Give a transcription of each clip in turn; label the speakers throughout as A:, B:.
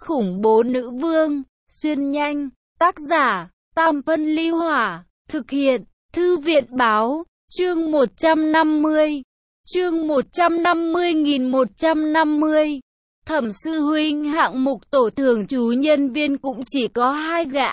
A: khủng bố nữ vương, xuyên nhanh, tác giả, Tam Phân Ly Hỏa, thực hiện, Thư viện Báo, chương 150, chương 150.150. Thẩm sư huynh hạng mục tổ thưởng chú nhân viên cũng chỉ có 2 gã.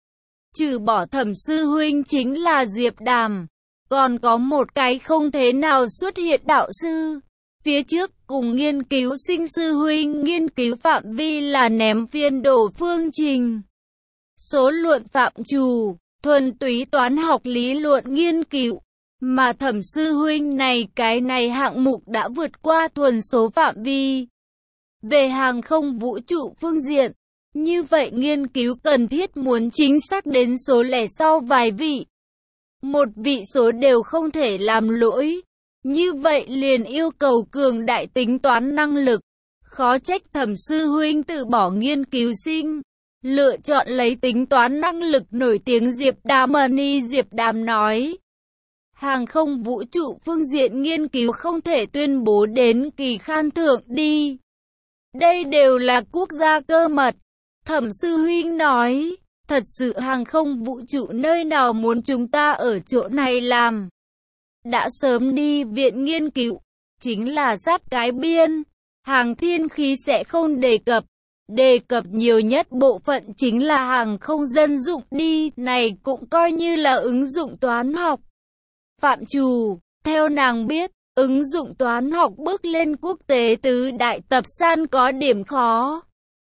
A: Trừ bỏ Thẩm sư huynh chính là Diệp Đàm, còn có một cái không thế nào xuất hiện đạo sư. Phía trước cùng nghiên cứu sinh sư huynh nghiên cứu phạm vi là ném phiên đổ phương trình, số luận phạm trù, thuần túy toán học lý luận nghiên cứu. Mà Thẩm sư huynh này cái này hạng mục đã vượt qua thuần số phạm vi. Về hàng không vũ trụ phương diện, như vậy nghiên cứu cần thiết muốn chính xác đến số lẻ sau vài vị. Một vị số đều không thể làm lỗi. Như vậy liền yêu cầu cường đại tính toán năng lực. Khó trách Thẩm sư huynh từ bỏ nghiên cứu sinh, lựa chọn lấy tính toán năng lực nổi tiếng Diệp Đàm. Diệp Đàm nói, hàng không vũ trụ phương diện nghiên cứu không thể tuyên bố đến kỳ khan thưởng đi. Đây đều là quốc gia cơ mật. Thẩm sư huynh nói, thật sự hàng không vũ trụ nơi nào muốn chúng ta ở chỗ này làm. Đã sớm đi viện nghiên cứu, chính là sát cái biên. Hàng thiên khí sẽ không đề cập nhiều nhất bộ phận chính là hàng không dân dụng đi, này cũng coi như là ứng dụng toán học. Phạm trù, theo nàng biết, ứng dụng toán học bước lên quốc tế tứ đại tập san có điểm khó.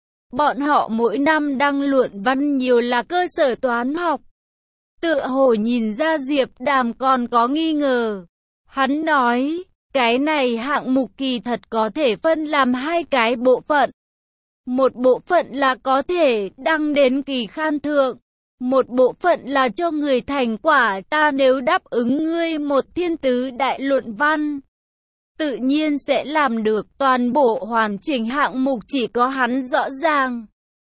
A: Bọn họ mỗi năm đăng luận văn nhiều là cơ sở toán học. Tựa hồ nhìn ra Diệp Đàm còn có nghi ngờ. Hắn nói, cái này hạng mục kỳ thật có thể phân làm 2 cái bộ phận. Một bộ phận là có thể đăng đến kỳ khan thượng. Một bộ phận là cho người thành quả. Ta nếu đáp ứng ngươi một thiên tứ đại luận văn, tự nhiên sẽ làm được. Toàn bộ hoàn chỉnh hạng mục chỉ có hắn rõ ràng.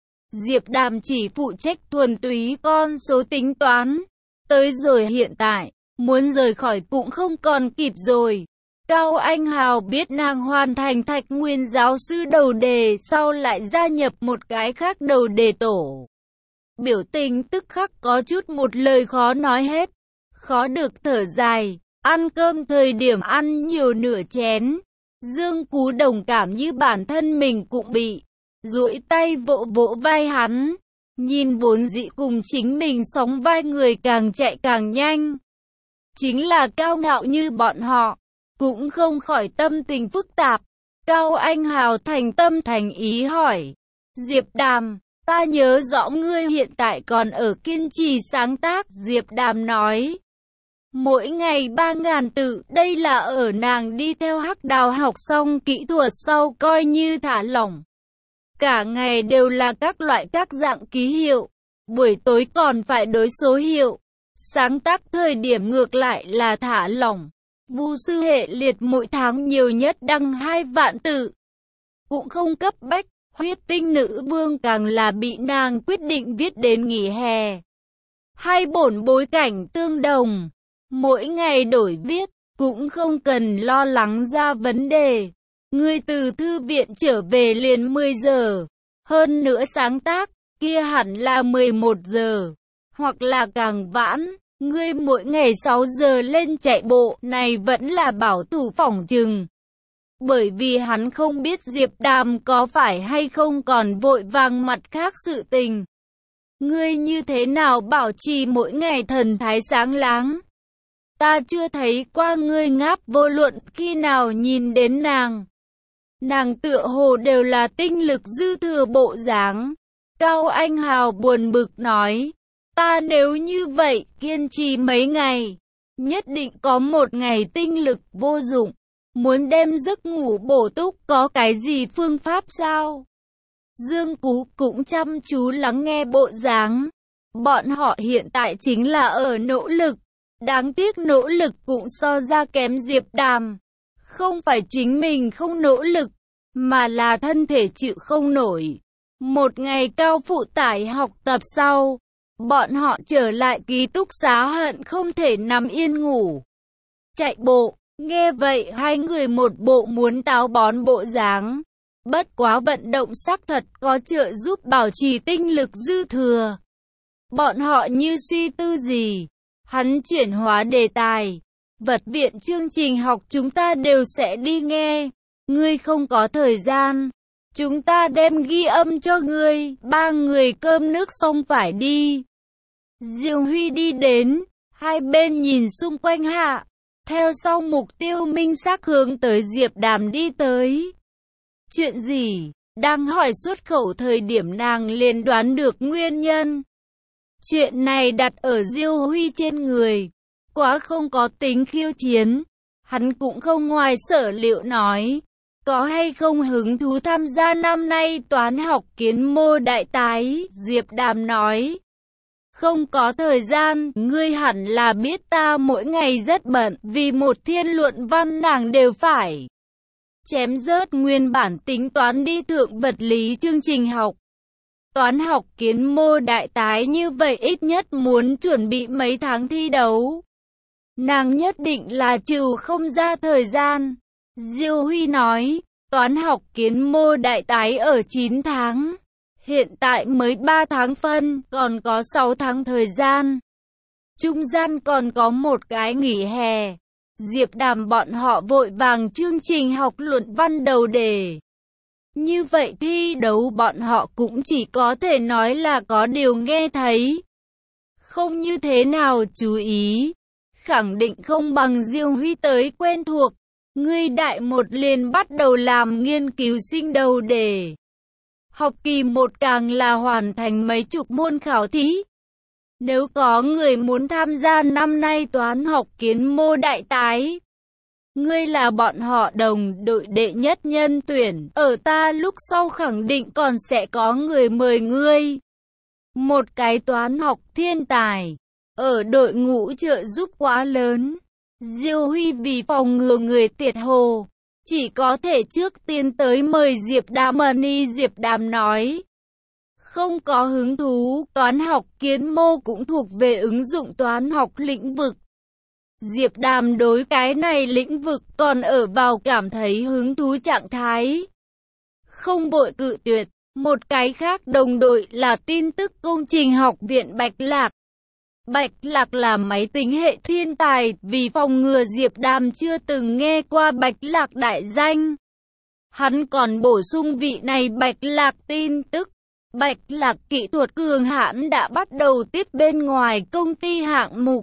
A: Diệp Đàm chỉ phụ trách thuần túy con số tính toán. Tới rồi hiện tại, muốn rời khỏi cũng không còn kịp rồi. Cao Anh Hào biết nàng hoàn thành Thạch Nguyên giáo sư đầu đề sau lại gia nhập một cái khác đầu đề tổ. Biểu tình tức khắc có chút một lời khó nói hết. Khó được thở dài, ăn cơm thời điểm ăn nhiều nửa chén. Dương Cú đồng cảm như bản thân mình cũng bị, duỗi tay vỗ vỗ vai hắn. Nhìn vốn dĩ cùng chính mình sóng vai người càng chạy càng nhanh. Chính là cao ngạo như bọn họ, cũng không khỏi tâm tình phức tạp. Cao Anh Hào thành tâm thành ý hỏi, Diệp Đàm, ta nhớ rõ ngươi hiện tại còn ở kiên trì sáng tác. Diệp Đàm nói, mỗi ngày 3.000 tự, đây là ở nàng đi theo Hắc Đào học xong kỹ thuật sau coi như thả lỏng. Cả ngày đều là các loại các dạng ký hiệu, buổi tối còn phải đối số hiệu. Sáng tác thời điểm ngược lại là thả lỏng. Vu sư hệ liệt mỗi tháng nhiều nhất đăng 2 vạn tự. Cũng không cấp bách, huyết tinh nữ vương càng là bị nàng quyết định viết đến nghỉ hè. 2 bổn bối cảnh tương đồng, mỗi ngày đổi viết, cũng không cần lo lắng ra vấn đề. Ngươi từ thư viện trở về liền 10 giờ, hơn nữa sáng tác, kia hẳn là 11 giờ, hoặc là càng vãn. Ngươi mỗi ngày 6 giờ lên chạy bộ, này vẫn là bảo thủ phỏng chừng. Bởi vì hắn không biết Diệp Đàm có phải hay không còn vội vàng mặt khác sự tình. Ngươi như thế nào bảo trì mỗi ngày thần thái sáng láng? Ta chưa thấy qua ngươi ngáp vô luận khi nào nhìn đến nàng. Nàng tựa hồ đều là tinh lực dư thừa bộ dáng. Cao Anh Hào buồn bực nói, ta nếu như vậy kiên trì mấy ngày, nhất định có một ngày tinh lực vô dụng. Muốn đem giấc ngủ bổ túc có cái gì phương pháp sao? Dương Cú cũng chăm chú lắng nghe bộ dáng. Bọn họ hiện tại chính là ở nỗ lực. Đáng tiếc nỗ lực cũng so ra kém Diệp Đàm. Không phải chính mình không nỗ lực, mà là thân thể chịu không nổi. Một ngày cao phụ tải học tập sau, bọn họ trở lại ký túc xá hận không thể nằm yên ngủ. Chạy bộ, nghe vậy 2 người một bộ muốn táo bón bộ dáng. Bất quá vận động xác thật có trợ giúp bảo trì tinh lực dư thừa. Bọn họ như suy tư gì. Hắn chuyển hóa đề tài. Vật viện chương trình học chúng ta đều sẽ đi nghe. Ngươi không có thời gian. Chúng ta đem ghi âm cho ngươi. 3 người cơm nước xong phải đi. Diêu Huy đi đến. Hai bên nhìn xung quanh hạ. Theo sau mục tiêu minh xác hướng tới Diệp Đàm đi tới. Chuyện gì? Đang hỏi xuất khẩu thời điểm nàng liền đoán được nguyên nhân. Chuyện này đặt ở Diêu Huy trên người. Quá không có tính khiêu chiến. Hắn cũng không ngoài sở liệu nói. Có hay không hứng thú tham gia năm nay toán học kiến mô đại tái? Diệp Đàm nói. Không có thời gian, ngươi hẳn là biết ta mỗi ngày rất bận, vì một thiên luận văn nàng đều phải chém rớt nguyên bản tính toán đi thượng vật lý chương trình học. Toán học kiến mô đại tái như vậy ít nhất muốn chuẩn bị mấy tháng thi đấu. Nàng nhất định là trừ không ra thời gian. Diêu Huy nói, toán học kiến mô đại tái ở 9 tháng. Hiện tại mới 3 tháng phân, còn có 6 tháng thời gian. Trung gian còn có một cái nghỉ hè. Diệp Đàm bọn họ vội vàng chương trình học luận văn đầu đề. Như vậy thi đấu bọn họ cũng chỉ có thể nói là có điều nghe thấy. Không như thế nào chú ý. Khẳng định không bằng Diêu Huy tới quen thuộc. Ngươi đại một liền bắt đầu làm nghiên cứu sinh đầu đề. Học kỳ 1 càng là hoàn thành mấy chục môn khảo thí. Nếu có người muốn tham gia năm nay toán học kiến mô đại tái, ngươi là bọn họ đồng đội đệ nhất nhân tuyển, ở ta lúc sau khẳng định còn sẽ có người mời ngươi. Một cái toán học thiên tài, ở đội ngũ trợ giúp quá lớn. Diêu Huy vì phòng ngừa người tiệt hồ, chỉ có thể trước tiên tới mời Diệp Đàm. Diệp Đàm nói, không có hứng thú, toán học kiến mô cũng thuộc về ứng dụng toán học lĩnh vực. Diệp Đàm đối cái này lĩnh vực còn ở vào cảm thấy hứng thú trạng thái. Không vội cự tuyệt. Một cái khác đồng đội là tin tức công trình học viện Bạch Lạc. Bạch Lạc là máy tính hệ thiên tài, vì phòng ngừa Diệp Đàm chưa từng nghe qua Bạch Lạc đại danh. Hắn còn bổ sung vị này Bạch Lạc tin tức. Bạch Lạc kỹ thuật cường hãn đã bắt đầu tiếp bên ngoài công ty hạng mục.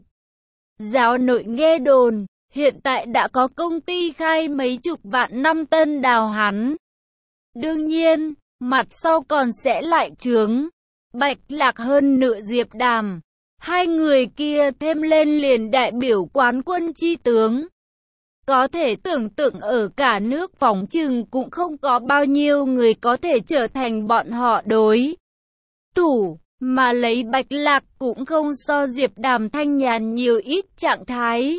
A: Giáo nội nghe đồn, hiện tại đã có công ty khai mấy chục vạn năm tân đào hắn. Đương nhiên, mặt sau còn sẽ lại chướng. Bạch Lạc hơn nửa Diệp Đàm. Hai người kia thêm lên liền đại biểu quán quân chi tướng. Có thể tưởng tượng ở cả nước phỏng chừng cũng không có bao nhiêu người có thể trở thành bọn họ đối thủ, mà lấy Bạch Lạc cũng không so Diệp Đàm thanh nhàn nhiều ít trạng thái.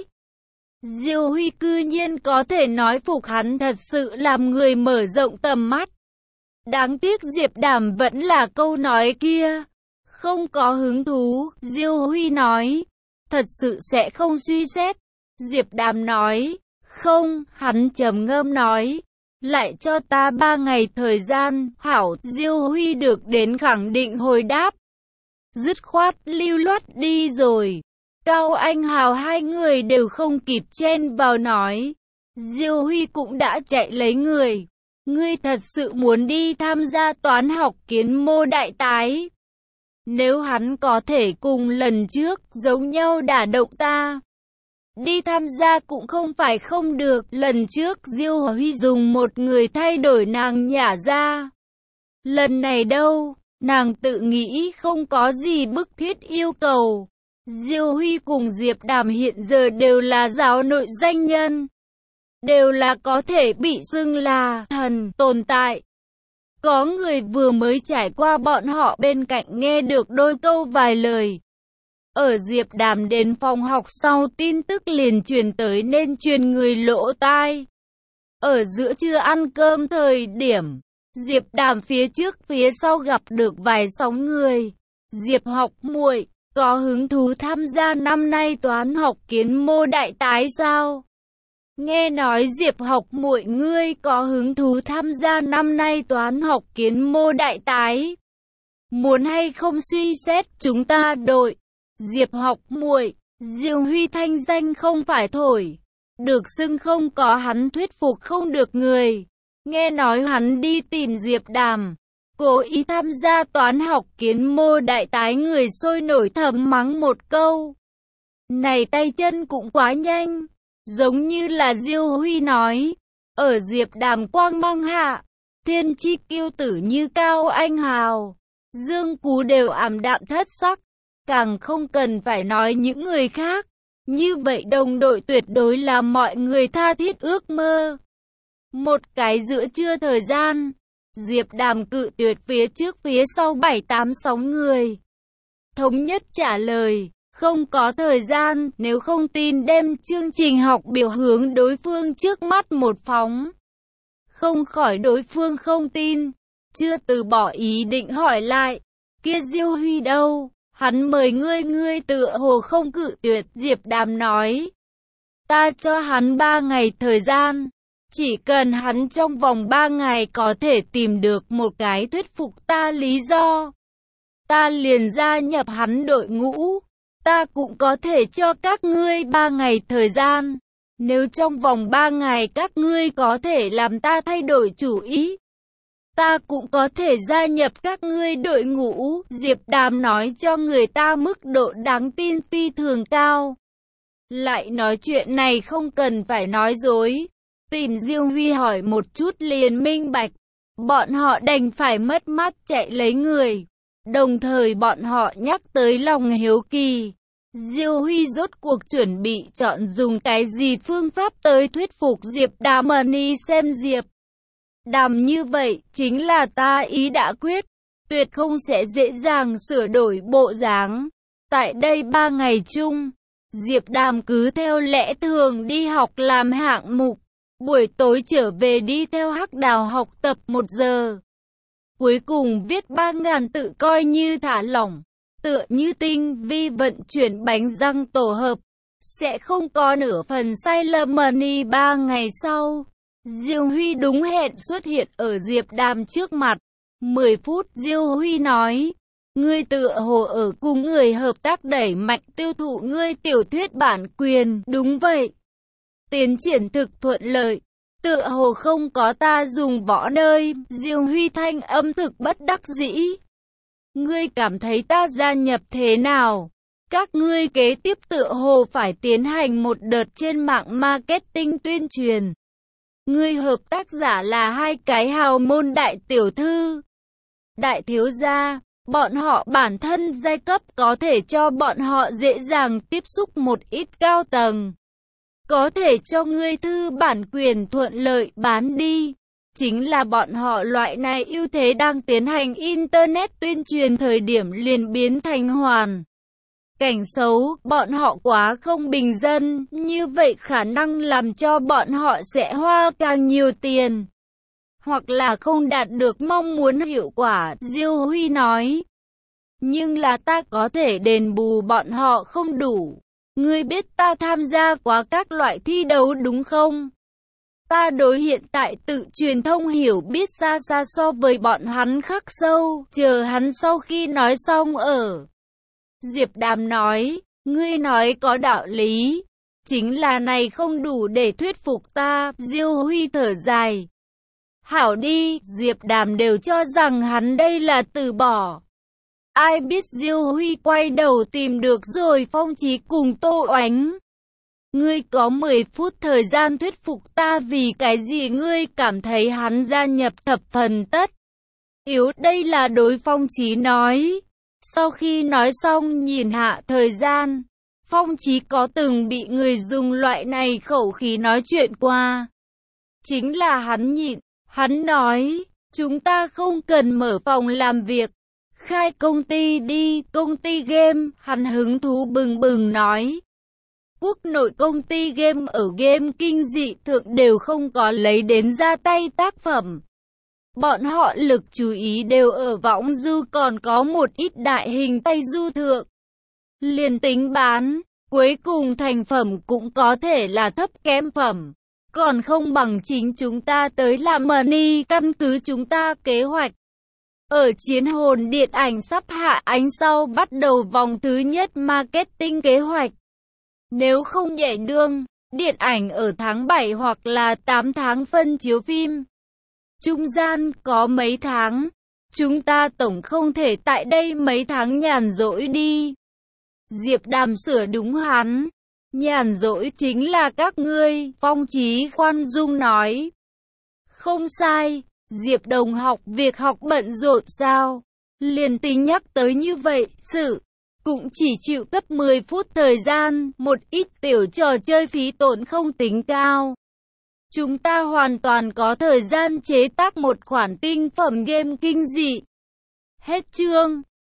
A: Diêu Huy cư nhiên có thể nói phục hắn thật sự làm người mở rộng tầm mắt. Đáng tiếc Diệp Đàm vẫn là câu nói kia. Không có hứng thú, Diêu Huy nói. Thật sự sẽ không suy xét. Diệp Đàm nói. Không, hắn trầm ngâm nói. Lại cho ta 3 ngày thời gian, hảo. Diêu Huy được đến khẳng định hồi đáp. Dứt khoát lưu loát đi rồi. Cao Anh Hào hai người đều không kịp chen vào nói. Diêu Huy cũng đã chạy lấy người. Ngươi thật sự muốn đi tham gia toán học kiến mô đại tái. Nếu hắn có thể cùng lần trước giống nhau đả động ta, đi tham gia cũng không phải không được. Lần trước Diêu Huy dùng một người thay đổi nàng nhả ra. Lần này đâu, nàng tự nghĩ không có gì bức thiết yêu cầu. Diêu Huy cùng Diệp Đàm hiện giờ đều là giáo nội danh nhân, đều là có thể bị xưng là thần tồn tại. Có người vừa mới trải qua bọn họ bên cạnh nghe được đôi câu vài lời. Ở Diệp Đàm đến phòng học sau tin tức liền truyền tới nên truyền người lỗ tai. Ở giữa trưa ăn cơm thời điểm, Diệp Đàm phía trước phía sau gặp được vài sóng người. Diệp học muội, có hứng thú tham gia năm nay toán học kiến mô đại tái sao? Nghe nói Diệp học muội ngươi có hứng thú tham gia năm nay toán học kiến mô đại tái. Muốn hay không suy xét chúng ta đội. Diệp học muội, Diêu Huy thanh danh không phải thổi. Được xưng không có hắn thuyết phục không được người. Nghe nói hắn đi tìm Diệp Đàm, cố ý tham gia toán học kiến mô đại tái, người sôi nổi thầm mắng một câu. Này tay chân cũng quá nhanh. Giống như là Diêu Huy nói, ở Diệp Đàm quang mang hạ, thiên chi kiêu tử như Cao Anh Hào, Dương Cú đều ảm đạm thất sắc, càng không cần phải nói những người khác. Như vậy đồng đội tuyệt đối là mọi người tha thiết ước mơ. Một cái giữa trưa thời gian, Diệp Đàm cự tuyệt phía trước phía sau 7-8-6 người. Thống nhất trả lời, không có thời gian, nếu không tin đem chương trình học biểu hướng đối phương trước mắt một phóng. Không khỏi đối phương không tin, chưa từ bỏ ý định hỏi lại, kia Diêu Huy đâu, hắn mời ngươi tựa hồ không cự tuyệt. Diệp Đàm nói, ta cho hắn 3 ngày thời gian, chỉ cần hắn trong vòng 3 ngày có thể tìm được một cái thuyết phục ta lý do, ta liền gia nhập hắn đội ngũ. Ta cũng có thể cho các ngươi 3 ngày thời gian. Nếu trong vòng 3 ngày các ngươi có thể làm ta thay đổi chủ ý, ta cũng có thể gia nhập các ngươi đội ngũ. Diệp Đàm nói cho người ta mức độ đáng tin phi thường cao. Lại nói chuyện này không cần phải nói dối. Tìm Diêu Huy hỏi một chút liền minh bạch. Bọn họ đành phải mất mát chạy lấy người. Đồng thời bọn họ nhắc tới lòng hiếu kỳ. Diêu Huy rốt cuộc chuẩn bị chọn dùng cái gì phương pháp tới thuyết phục Diệp Đàm đi xem Diệp Đàm như vậy, chính là ta ý đã quyết, tuyệt không sẽ dễ dàng sửa đổi bộ dáng. Tại đây 3 ngày chung, Diệp Đàm cứ theo lẽ thường đi học làm hạng mục, buổi tối trở về đi theo Hắc Đào học tập 1 giờ. Cuối cùng viết 3.000 tự coi như thả lỏng, tựa như tinh vi vận chuyển bánh răng tổ hợp, sẽ không có nửa phần sai lầm. 3 ngày sau, Diêu Huy đúng hẹn xuất hiện ở Diệp Đàm trước mặt. 10 phút Diêu Huy nói, ngươi tựa hồ ở cùng người hợp tác đẩy mạnh tiêu thụ ngươi tiểu thuyết bản quyền. Đúng vậy. Tiến triển thực thuận lợi. Tựa hồ không có ta dùng võ nơi. Diêu Huy thanh âm thực bất đắc dĩ. Ngươi cảm thấy ta gia nhập thế nào? Các ngươi kế tiếp tựa hồ phải tiến hành một đợt trên mạng marketing tuyên truyền. Ngươi hợp tác giả là 2 cái hào môn đại tiểu thư, đại thiếu gia, bọn họ bản thân giai cấp có thể cho bọn họ dễ dàng tiếp xúc một ít cao tầng. Có thể cho ngươi thư bản quyền thuận lợi bán đi. Chính là bọn họ loại này ưu thế đang tiến hành Internet tuyên truyền thời điểm liền biến thành hoàn cảnh xấu. Bọn họ quá không bình dân, như vậy khả năng làm cho bọn họ sẽ hoa càng nhiều tiền, hoặc là không đạt được mong muốn hiệu quả. Diêu Huy nói, nhưng là ta có thể đền bù bọn họ không đủ. Ngươi biết ta tham gia quá các loại thi đấu đúng không? Ta đối hiện tại tự truyền thông hiểu biết xa xa so với bọn hắn khắc sâu. Chờ hắn sau khi nói xong ở. Diệp Đàm nói, ngươi nói có đạo lý. Chính là này không đủ để thuyết phục ta. Diêu Huy thở dài. Hảo đi, Diệp Đàm đều cho rằng hắn đây là từ bỏ. Ai biết Diêu Huy quay đầu tìm được rồi Phong Chí cùng Tô Oánh. Ngươi có 10 phút thời gian thuyết phục ta, vì cái gì ngươi cảm thấy hắn gia nhập thập phần tất yếu? Đây là đối Phong Chí nói. Sau khi nói xong nhìn hạ thời gian, Phong Chí có từng bị người dùng loại này khẩu khí nói chuyện qua. Chính là hắn nhịn, hắn nói, chúng ta không cần mở phòng làm việc, khai công ty đi, công ty game. Hắn hứng thú bừng bừng nói. Quốc nội công ty game ở game kinh dị thượng đều không có lấy đến ra tay tác phẩm. Bọn họ lực chú ý đều ở võng du, còn có một ít đại hình tay du thượng. Liền tính bán, cuối cùng thành phẩm cũng có thể là thấp kém phẩm. còn không bằng chính chúng ta tới làm money, căn cứ chúng ta kế hoạch. Ở Chiến hồn điện ảnh sắp hạ ánh sau bắt đầu vòng thứ nhất marketing kế hoạch. Nếu không nhảy đường, điện ảnh ở tháng 7 hoặc là 8 tháng phân chiếu phim. Trung gian có mấy tháng, chúng ta tổng không thể tại đây mấy tháng nhàn rỗi đi. Diệp Đàm sửa đúng hắn. Nhàn rỗi chính là các ngươi, Phong Chí khoan dung nói. Không sai, Diệp đồng học việc học bận rộn sao? Liền tính nhắc tới như vậy, sự cũng chỉ chịu cấp 10 phút thời gian, một ít tiểu trò chơi phí tổn không tính cao. Chúng ta hoàn toàn có thời gian chế tác một khoản tinh phẩm game kinh dị. Hết chương.